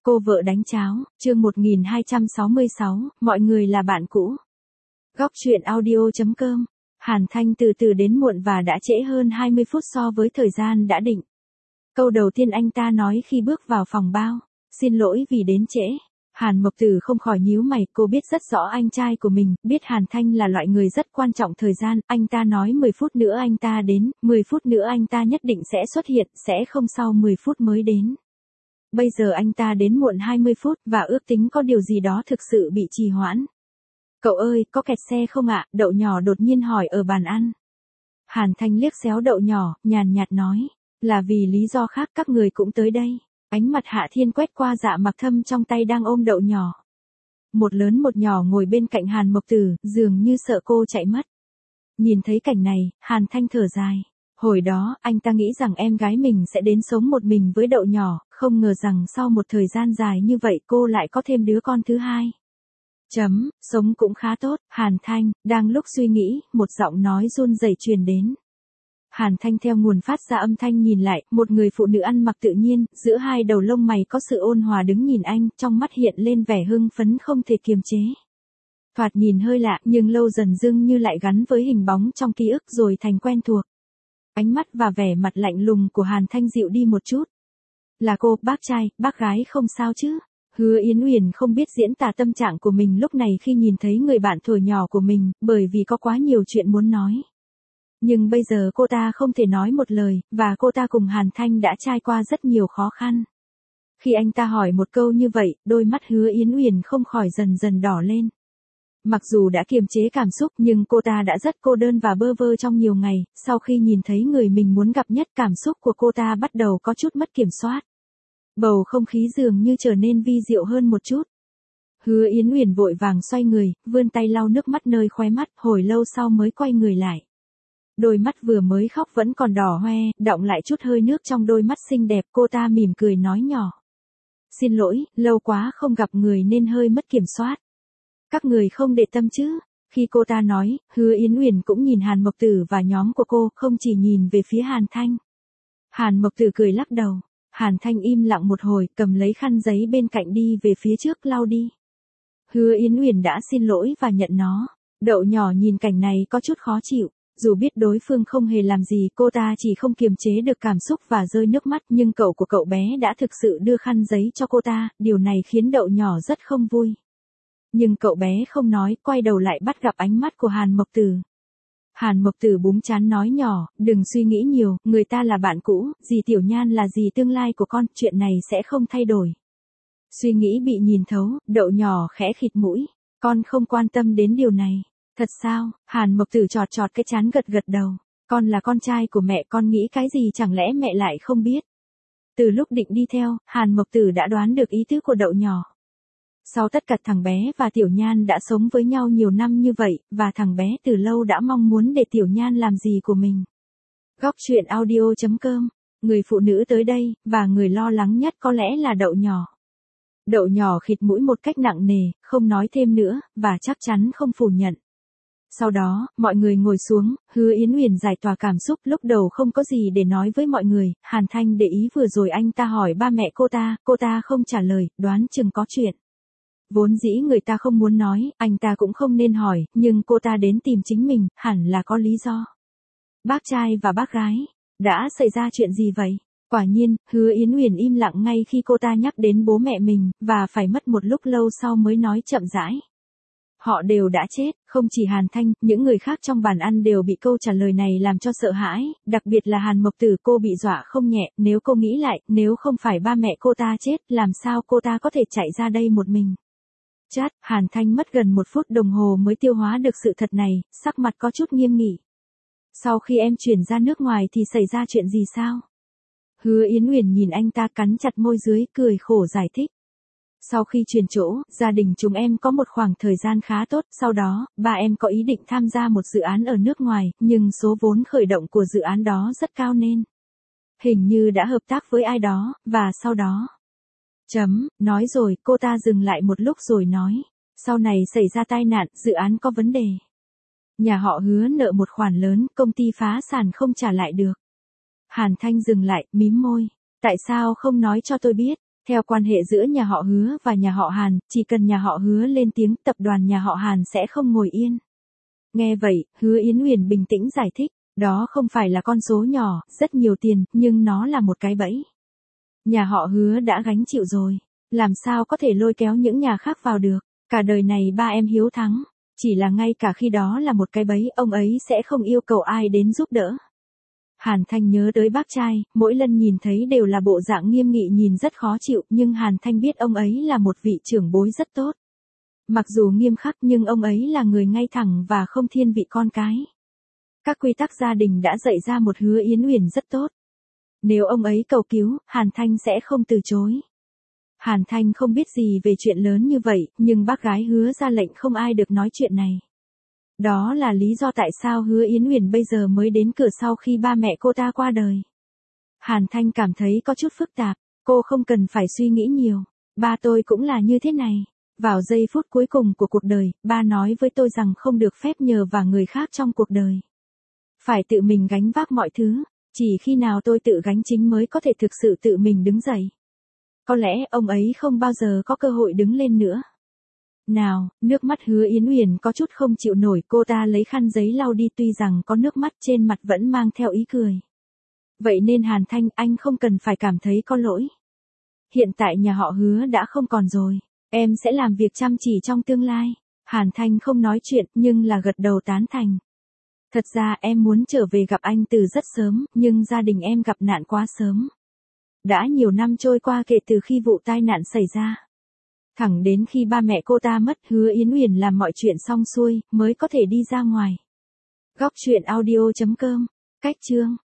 Cô vợ đánh cháo, chương 1266, mọi người là bạn cũ. Góc truyện audio.com. Hàn Thanh từ từ đến muộn và đã trễ hơn 20 phút so với thời gian đã định. Câu đầu tiên anh ta nói khi bước vào phòng bao, xin lỗi vì đến trễ. Hàn Mộc Tử không khỏi nhíu mày, cô biết rất rõ anh trai của mình, biết Hàn Thanh là loại người rất quan trọng thời gian, anh ta nói 10 phút nữa anh ta đến, 10 phút nữa anh ta nhất định sẽ xuất hiện, sẽ không sau 10 phút mới đến. Bây giờ anh ta đến muộn 20 phút và ước tính có điều gì đó thực sự bị trì hoãn. Cậu ơi, có kẹt xe không ạ? Đậu nhỏ đột nhiên hỏi ở bàn ăn. Hàn Thanh liếc xéo Đậu nhỏ, nhàn nhạt nói, là vì lý do khác các người cũng tới đây. Ánh mặt Hạ Thiên quét qua Dạ Mặc Thâm trong tay đang ôm Đậu nhỏ. Một lớn một nhỏ ngồi bên cạnh Hàn Mộc Tử, dường như sợ cô chạy mất. Nhìn thấy cảnh này, Hàn Thanh thở dài. Hồi đó, anh ta nghĩ rằng em gái mình sẽ đến sống một mình với Đậu nhỏ, không ngờ rằng sau một thời gian dài như vậy cô lại có thêm đứa con thứ hai. Sống cũng khá tốt, Hàn Thanh, đang lúc suy nghĩ, một giọng nói run rẩy truyền đến. Hàn Thanh theo nguồn phát ra âm thanh nhìn lại, một người phụ nữ ăn mặc tự nhiên, giữa hai đầu lông mày có sự ôn hòa đứng nhìn anh, trong mắt hiện lên vẻ hưng phấn không thể kiềm chế. Thoạt nhìn hơi lạ, nhưng lâu dần dưng như lại gắn với hình bóng trong ký ức rồi thành quen thuộc. Ánh mắt và vẻ mặt lạnh lùng của Hàn Thanh dịu đi một chút. Là cô, bác trai, bác gái không sao chứ? Hứa Yến Uyển không biết diễn tả tâm trạng của mình lúc này khi nhìn thấy người bạn thuở nhỏ của mình, bởi vì có quá nhiều chuyện muốn nói. Nhưng bây giờ cô ta không thể nói một lời, và cô ta cùng Hàn Thanh đã trải qua rất nhiều khó khăn. Khi anh ta hỏi một câu như vậy, đôi mắt Hứa Yến Uyển không khỏi dần dần đỏ lên. Mặc dù đã kiềm chế cảm xúc nhưng cô ta đã rất cô đơn và bơ vơ trong nhiều ngày, sau khi nhìn thấy người mình muốn gặp nhất cảm xúc của cô ta bắt đầu có chút mất kiểm soát. Bầu không khí dường như trở nên vi diệu hơn một chút. Hứa Yến Uyển vội vàng xoay người, vươn tay lau nước mắt nơi khóe mắt, hồi lâu sau mới quay người lại. Đôi mắt vừa mới khóc vẫn còn đỏ hoe, đọng lại chút hơi nước trong đôi mắt xinh đẹp, cô ta mỉm cười nói nhỏ. Xin lỗi, lâu quá không gặp người nên hơi mất kiểm soát. Các người không để tâm chứ? Khi cô ta nói, Hứa Yến Uyển cũng nhìn Hàn Mộc Tử và nhóm của cô, không chỉ nhìn về phía Hàn Thanh. Hàn Mộc Tử cười lắc đầu. Hàn Thanh im lặng một hồi, cầm lấy khăn giấy bên cạnh đi về phía trước lau đi. Hứa Yến Uyển đã xin lỗi và nhận nó. Đậu nhỏ nhìn cảnh này có chút khó chịu. Dù biết đối phương không hề làm gì, cô ta chỉ không kiềm chế được cảm xúc và rơi nước mắt, nhưng cậu của cậu bé đã thực sự đưa khăn giấy cho cô ta, điều này khiến Đậu nhỏ rất không vui. Nhưng cậu bé không nói, quay đầu lại bắt gặp ánh mắt của Hàn Mộc Tử. Hàn Mộc Tử búng trán nói nhỏ, đừng suy nghĩ nhiều, người ta là bạn cũ, dì Tiểu Nhan là dì tương lai của con, chuyện này sẽ không thay đổi. Suy nghĩ bị nhìn thấu, Đậu nhỏ khẽ khịt mũi, con không quan tâm đến điều này. Thật sao? Hàn Mộc Tử chọt chọt cái trán gật gật đầu. Con là con trai của mẹ, con nghĩ cái gì chẳng lẽ mẹ lại không biết. Từ lúc định đi theo, Hàn Mộc Tử đã đoán được ý tứ của Đậu nhỏ. Sau tất cả thằng bé và Tiểu Nhan đã sống với nhau nhiều năm như vậy, và thằng bé từ lâu đã mong muốn để Tiểu Nhan làm gì của mình. Góc truyện audio.com. Người phụ nữ tới đây, và người lo lắng nhất có lẽ là Đậu nhỏ. Đậu nhỏ khịt mũi một cách nặng nề, không nói thêm nữa, và chắc chắn không phủ nhận. Sau đó, mọi người ngồi xuống, Hứa Yến Uyển giải tỏa cảm xúc, lúc đầu không có gì để nói với mọi người, Hàn Thanh để ý vừa rồi anh ta hỏi ba mẹ cô ta không trả lời, đoán chừng có chuyện. Vốn dĩ người ta không muốn nói, anh ta cũng không nên hỏi, nhưng cô ta đến tìm chính mình, hẳn là có lý do. Bác trai và bác gái, đã xảy ra chuyện gì vậy? Quả nhiên, Hứa Yến Uyển im lặng ngay khi cô ta nhắc đến bố mẹ mình, và phải mất một lúc lâu sau mới nói chậm rãi. Họ đều đã chết, không chỉ Hàn Thanh, những người khác trong bàn ăn đều bị câu trả lời này làm cho sợ hãi, đặc biệt là Hàn Mộc Tử, cô bị dọa không nhẹ, nếu cô nghĩ lại, nếu không phải ba mẹ cô ta chết, làm sao cô ta có thể chạy ra đây một mình. Hàn Thanh mất gần 1 phút đồng hồ mới tiêu hóa được sự thật này, sắc mặt có chút nghiêm nghị. Sau khi em chuyển ra nước ngoài thì xảy ra chuyện gì sao? Hứa Yến Uyển nhìn anh ta cắn chặt môi dưới, cười khổ giải thích. Sau khi chuyển chỗ, gia đình chúng em có một khoảng thời gian khá tốt, sau đó, ba em có ý định tham gia một dự án ở nước ngoài, nhưng số vốn khởi động của dự án đó rất cao nên hình như đã hợp tác với ai đó, và sau đó. Nói rồi, cô ta dừng lại một lúc rồi nói. Sau này xảy ra tai nạn, dự án có vấn đề. Nhà họ Hứa nợ một khoản lớn, công ty phá sản không trả lại được. Hàn Thanh dừng lại, mím môi. Tại sao không nói cho tôi biết? Theo quan hệ giữa nhà họ Hứa và nhà họ Hàn, chỉ cần nhà họ Hứa lên tiếng, tập đoàn nhà họ Hàn sẽ không ngồi yên. Nghe vậy, Hứa Yến Uyển bình tĩnh giải thích, đó không phải là con số nhỏ, rất nhiều tiền, nhưng nó là một cái bẫy. Nhà họ Hứa đã gánh chịu rồi, làm sao có thể lôi kéo những nhà khác vào được, cả đời này ba em hiếu thắng, chỉ là ngay cả khi đó là một cái bẫy, ông ấy sẽ không yêu cầu ai đến giúp đỡ. Hàn Thanh nhớ tới bác trai, mỗi lần nhìn thấy đều là bộ dạng nghiêm nghị nhìn rất khó chịu, nhưng Hàn Thanh biết ông ấy là một vị trưởng bối rất tốt. Mặc dù nghiêm khắc nhưng ông ấy là người ngay thẳng và không thiên vị con cái. Các quy tắc gia đình đã dạy ra một Hứa Yến Uyển rất tốt. Nếu ông ấy cầu cứu, Hàn Thanh sẽ không từ chối. Hàn Thanh không biết gì về chuyện lớn như vậy, nhưng bác gái Hứa ra lệnh không ai được nói chuyện này. Đó là lý do tại sao Hứa Yến Uyển bây giờ mới đến cửa sau khi ba mẹ cô ta qua đời. Hàn Thanh cảm thấy có chút phức tạp, cô không cần phải suy nghĩ nhiều. Ba tôi cũng là như thế này. Vào giây phút cuối cùng của cuộc đời, ba nói với tôi rằng không được phép nhờ vào người khác trong cuộc đời. Phải tự mình gánh vác mọi thứ, chỉ khi nào tôi tự gánh chính mới có thể thực sự tự mình đứng dậy. Có lẽ ông ấy không bao giờ có cơ hội đứng lên nữa. Nào, nước mắt Hứa Yến Uyển có chút không chịu nổi, cô ta lấy khăn giấy lau đi, tuy rằng có nước mắt trên mặt vẫn mang theo ý cười. Vậy nên Hàn Thanh, anh không cần phải cảm thấy có lỗi. Hiện tại nhà họ Hứa đã không còn rồi, em sẽ làm việc chăm chỉ trong tương lai. Hàn Thanh không nói chuyện nhưng là gật đầu tán thành. Thật ra em muốn trở về gặp anh từ rất sớm, nhưng gia đình em gặp nạn quá sớm. Đã nhiều năm trôi qua kể từ khi vụ tai nạn xảy ra. Thẳng đến khi ba mẹ cô ta mất, Hứa Yến Uyển làm mọi chuyện xong xuôi, mới có thể đi ra ngoài. Góc truyện audio.com. Cách chương